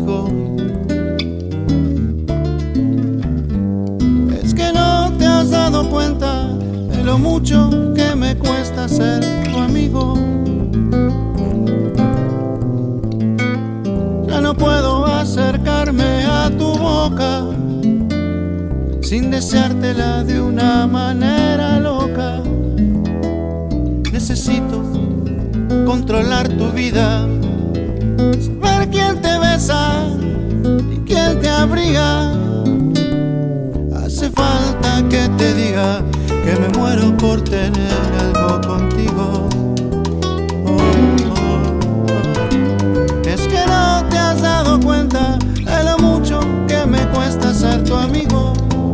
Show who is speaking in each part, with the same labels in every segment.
Speaker 1: contigo. Es que no te has dado cuenta de lo mucho que me cuesta ser tu amigo. Ya no puedo acercarme a tu boca sin deseártela de una manera loca. Necesito controlar tu vida, saber quién te besa y quién te abriga. Hace falta que te diga que me muero por tener algo contigo. Es que no te has dado cuenta de lo mucho que me cuesta ser tu amigo.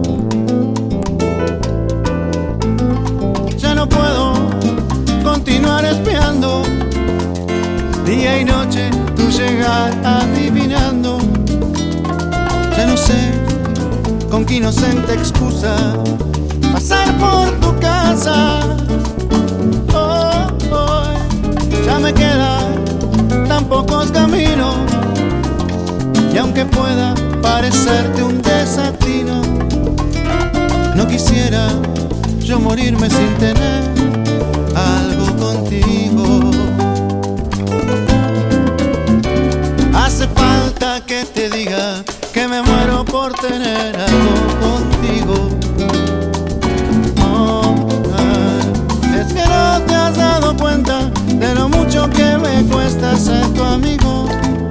Speaker 1: Ya no puedo continuar espiando día y noche tu llegar adivinando. Ya no sé con qué inocente excusa pasar por tu casa. Ya me quedan tan pocos caminos, y aunque pueda parecerte un desatino, no quisiera yo morirme sin tener algo contigo. Hace falta que te diga que me muero por tener algo contigo. Es que no te has dado cuenta de lo mucho que me cuesta ser tu amigo.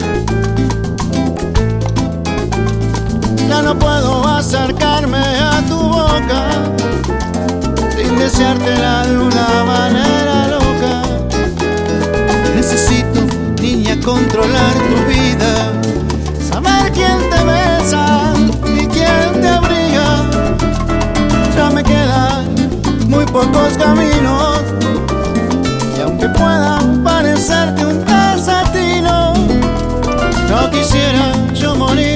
Speaker 1: Ya no puedo acercarme a tu boca sin deseártela de una manera loca. Necesito, niña, controlar tu vida, saber quién te besa y quién te abriga. Ya me quedan muy pocos caminos, y aunque puedan parecerte un desatino, no quisiera yo morir